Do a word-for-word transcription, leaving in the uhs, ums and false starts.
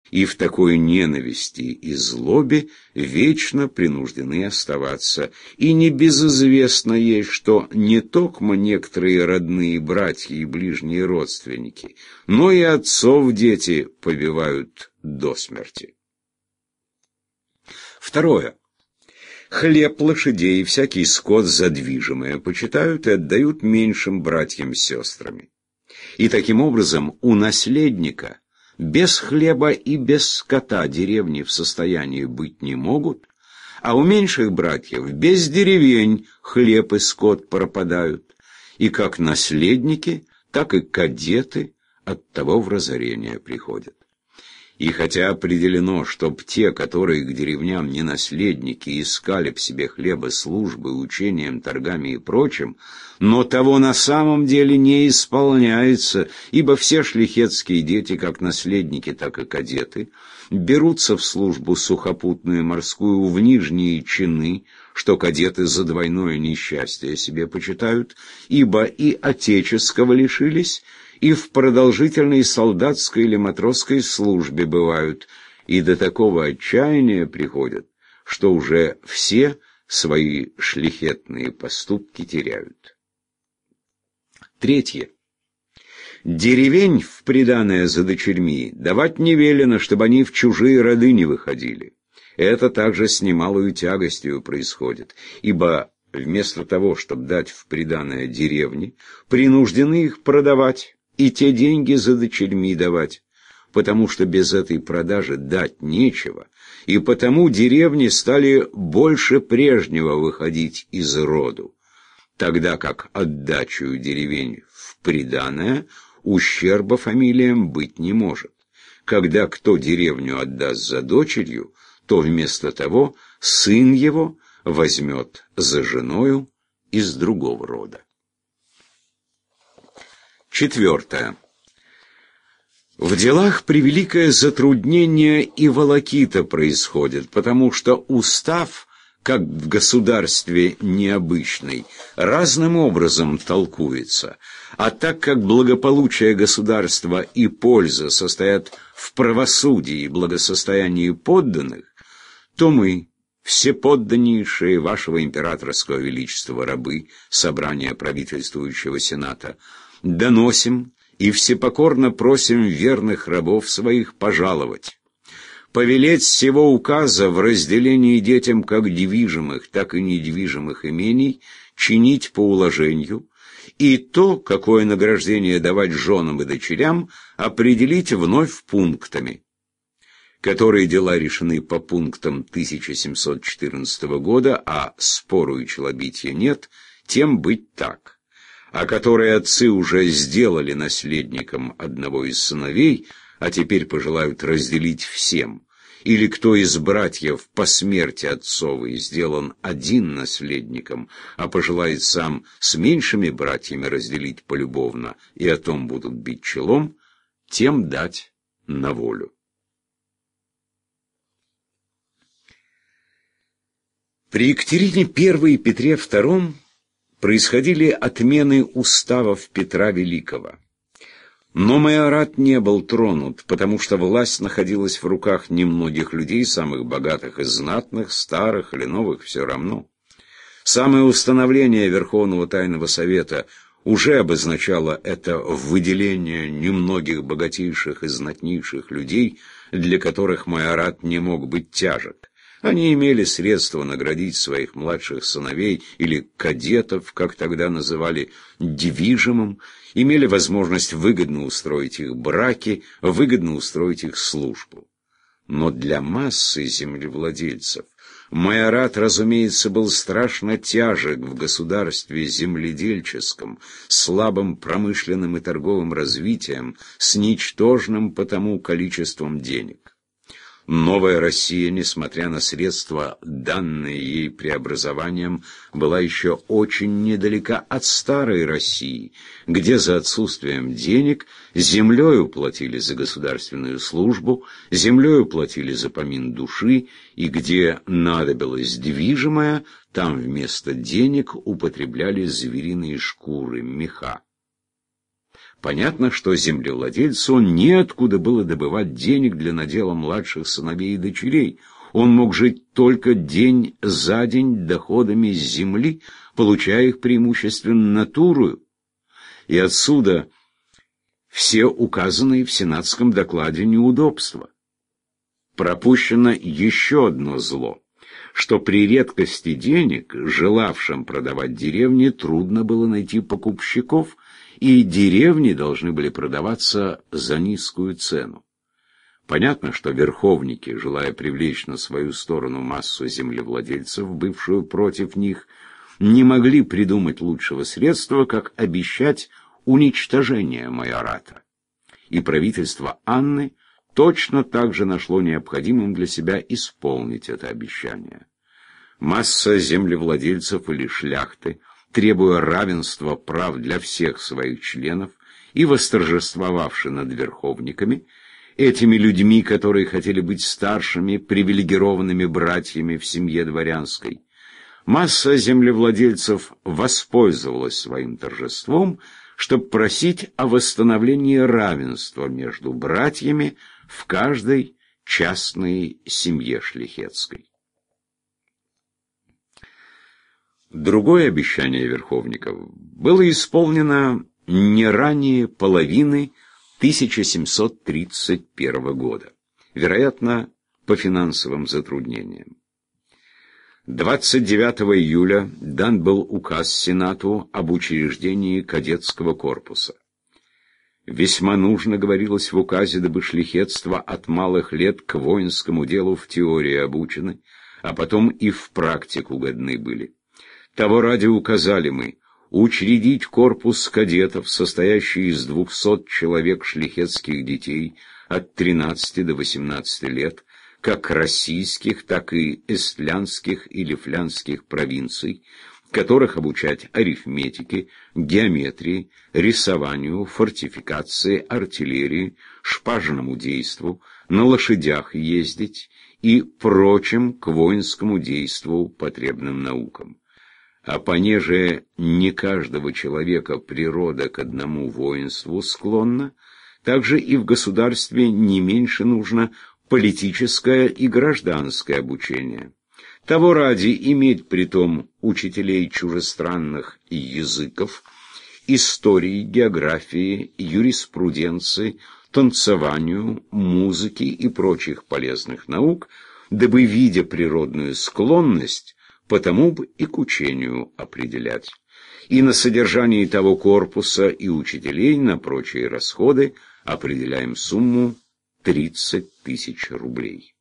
и в такой ненависти и злобе вечно принуждены оставаться. И небезызвестно ей, что не токмо некоторые родные братья и ближние родственники, но и отцов дети побивают до смерти. Второе. Хлеб, лошадей и всякий скот задвижимое почитают и отдают меньшим братьям с сестрами. И таким образом у наследника без хлеба и без скота деревни в состоянии быть не могут, а у меньших братьев без деревень хлеб и скот пропадают, и как наследники, так и кадеты от того в разорение приходят. И хотя определено, чтоб те, которые к деревням не наследники, искали б себе хлеба службы, учением, торгами и прочим, но того на самом деле не исполняется, ибо все шляхетские дети, как наследники, так и кадеты, берутся в службу сухопутную и морскую в нижние чины, что кадеты за двойное несчастье себе почитают, ибо и отеческого лишились, и в продолжительной солдатской или матросской службе бывают, и до такого отчаяния приходят, что уже все свои шляхетные поступки теряют. Третье. Деревень в приданое за дочерьми давать не велено, чтобы они в чужие роды не выходили. Это также с немалою тягостью происходит, ибо вместо того, чтобы дать в приданое деревни, принуждены их продавать и те деньги за дочерьми давать, потому что без этой продажи дать нечего, и потому деревни стали больше прежнего выходить из роду, тогда как отдачу деревень в приданое ущерба фамилиям быть не может. Когда кто деревню отдаст за дочерью, то вместо того сын его возьмет за женою из другого рода. Четвертое. В делах превеликое затруднение и волокита происходит, потому что устав, как в государстве необычный, разным образом толкуется, а так как благополучие государства и польза состоят в правосудии и благосостоянии подданных, то мы, всеподданнейшие вашего императорского величества рабы, собрания правительствующего сената, доносим и всепокорно просим верных рабов своих пожаловать, повелеть сего указа в разделении детям как движимых, так и недвижимых имений чинить по уложению, и то, какое награждение давать женам и дочерям, определить вновь пунктами, которые дела решены по пунктам тысяча семьсот четырнадцатого года, а спору и челобития нет, тем быть так. А которые отцы уже сделали наследником одного из сыновей, а теперь пожелают разделить всем, или кто из братьев по смерти отцовой сделан один наследником, а пожелает сам с меньшими братьями разделить полюбовно, и о том будут бить челом, тем дать на волю. При Екатерине Первой и Петре Втором происходили отмены уставов Петра Великого. Но майорат не был тронут, потому что власть находилась в руках немногих людей, самых богатых и знатных, старых или новых, все равно. Самое установление Верховного Тайного Совета уже обозначало это выделение немногих богатейших и знатнейших людей, для которых майорат не мог быть тяжек. Они имели средства наградить своих младших сыновей или кадетов, как тогда называли, движимым, имели возможность выгодно устроить их браки, выгодно устроить их службу. Но для массы землевладельцев майорат, разумеется, был страшно тяжек в государстве земледельческом, слабым промышленным и торговым развитием, с ничтожным потому количеством денег. Новая Россия, несмотря на средства, данные ей преобразованием, была еще очень недалека от старой России, где за отсутствием денег землею платили за государственную службу, землею платили за помин души, и где надобилось движимое, там вместо денег употребляли звериные шкуры, меха. Понятно, что землевладельцу неоткуда было добывать денег для надела младших сыновей и дочерей. Он мог жить только день за день доходами с земли, получая их преимущественно натурою. И отсюда все указанные в сенатском докладе неудобства. Пропущено еще одно зло, что при редкости денег, желавшим продавать деревни, трудно было найти покупщиков, и деревни должны были продаваться за низкую цену. Понятно, что верховники, желая привлечь на свою сторону массу землевладельцев, бывшую против них, не могли придумать лучшего средства, как обещать уничтожение майората. И правительство Анны точно так же нашло необходимым для себя исполнить это обещание. Масса землевладельцев или шляхты, требуя равенства прав для всех своих членов и восторжествовавши над верховниками, этими людьми, которые хотели быть старшими, привилегированными братьями в семье дворянской, масса землевладельцев воспользовалась своим торжеством, чтобы просить о восстановлении равенства между братьями в каждой частной семье шляхетской. Другое обещание верховников было исполнено не ранее половины тысяча семьсот тридцать первого года, вероятно, по финансовым затруднениям. двадцать девятого июля дан был указ Сенату об учреждении кадетского корпуса. Весьма нужно, говорилось в указе, дабы шляхетство от малых лет к воинскому делу в теории обучены, а потом и в практику годны были. Того ради указали мы учредить корпус кадетов, состоящий из двухсот человек шляхетских детей от тринадцати до восемнадцати лет, как российских, так и эстлянских и лифлянских провинций, которых обучать арифметике, геометрии, рисованию, фортификации, артиллерии, шпажному действу, на лошадях ездить и прочим к воинскому действу потребным наукам. А понеже не каждого человека природа к одному воинству склонна, также и в государстве не меньше нужно политическое и гражданское обучение. Того ради иметь притом учителей чужестранных языков, истории, географии, юриспруденции, танцеванию, музыки и прочих полезных наук, дабы, видя природную склонность, потому бы и к учению определять. И на содержании того корпуса и учителей на прочие расходы определяем сумму тридцать тысяч рублей.